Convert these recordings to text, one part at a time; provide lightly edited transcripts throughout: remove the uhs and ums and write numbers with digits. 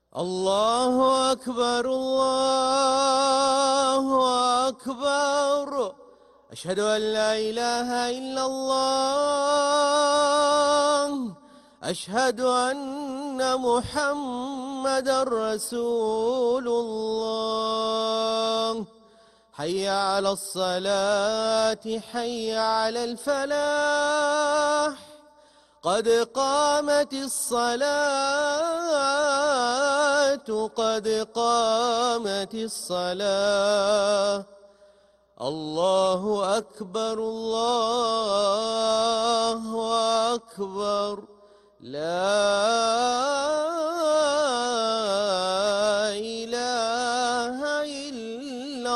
الله أكبر الله أكبر. أشهد أن لا إله إلا الله. أشهد أن محمدًا رسول الله. حي على الصلاة حي على الفلاح. قد قامت الصلاة قد قامت الصلاة. الله أكبر الله أكبر. لا إله إلا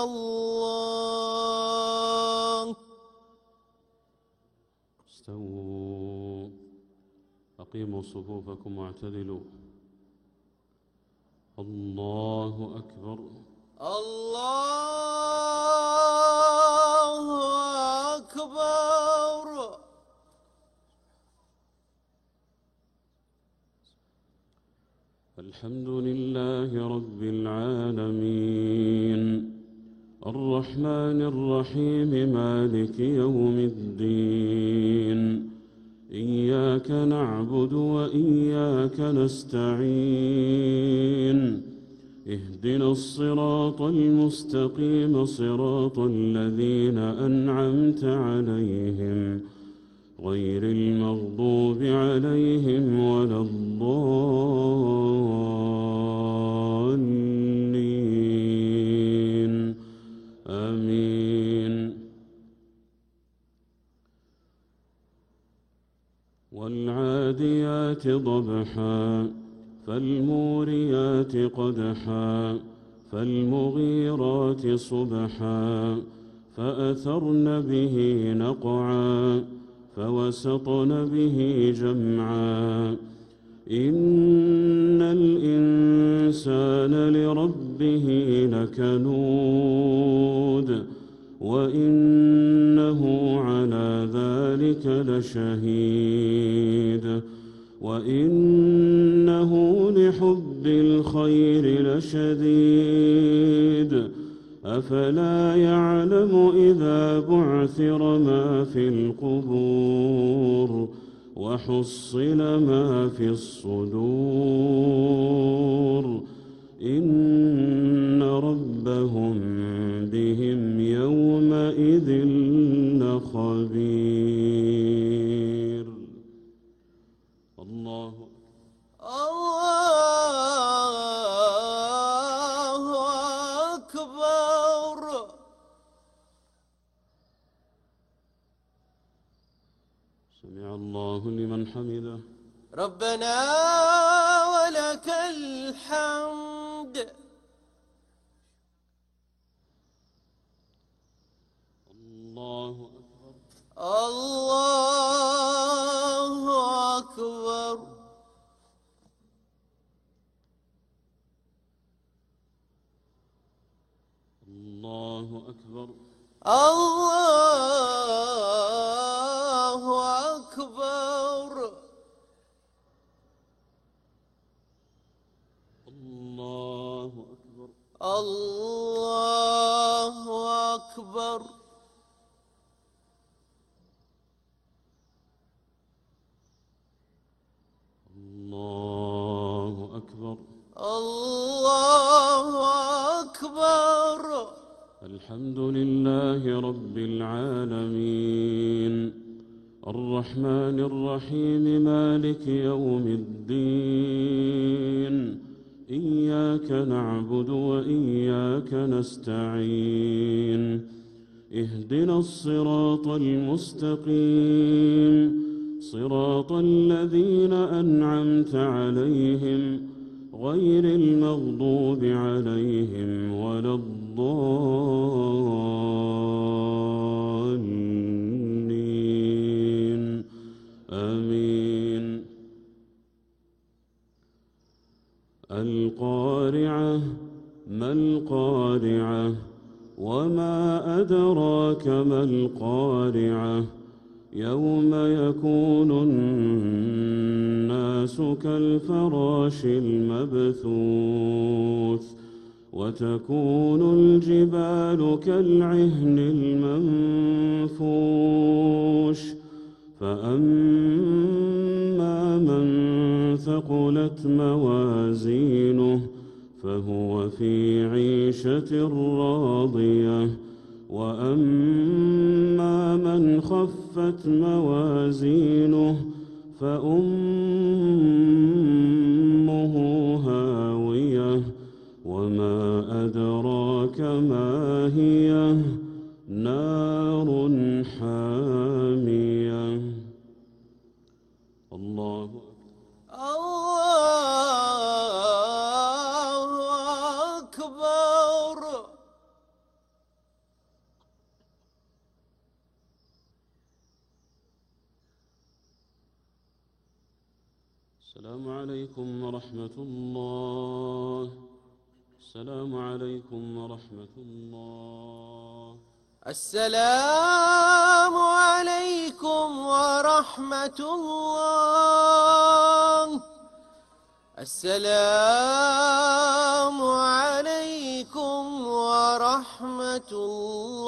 الله. استووا، أقيموا صفوفكم واعتدلوا. الله أكبر الله أكبر. الحمد لله رب العالمين، الرحمن الرحيم، مالك يوم الدين. إياك نعبد وإياك نستعين. اهدنا الصراط المستقيم، صراط الذين أنعمت عليهم غير المغضوب عليهم ولا الضالين. آمين. والعاديات ضبحا، فالموريات قدحا، فالمغيرات صبحا، فأثرن به نقعا، فوسطن به جمعا. إن الإنسان لربه لكنود، وإنه على ذلك لشهيد، وإنه لحب الخير لشديد. أفلا يعلم إذا بعثر ما في القبور وحصل ما في الصدور. إن ربهم بهم يومئذ لخبير. الله أكبر. سمع الله لمن حمده. ربنا ولك الحمد. الله أكبر الله أكبر. الله أكبر الله أكبر. الله أكبر الله أكبر. الله أكبر. الله أكبر. الحمد لله رب العالمين، الرحمن الرحيم، مالك يوم الدين. إياك نعبد وإياك نستعين. اهدنا الصراط المستقيم، صراط الذين أنعمت عليهم غير المغضوب عليهم ولا الضالين. آمين. القارعة، ما القارعة؟ وما أدراك ما القارعة؟ يوم يكون الناس كالفراش المبثوث وتكون الجبال كالعهن المنفوش فأما من ثقلت موازينه فهو في عيشة راضية وأما من خفت موازينه فأمه هاوية وما أدراك ما هي نار حامية الله أكبر. السلام عليكم ورحمة الله. السلام عليكم ورحمة الله. السلام عليكم ورحمة الله. السلام عليكم ورحمة الله.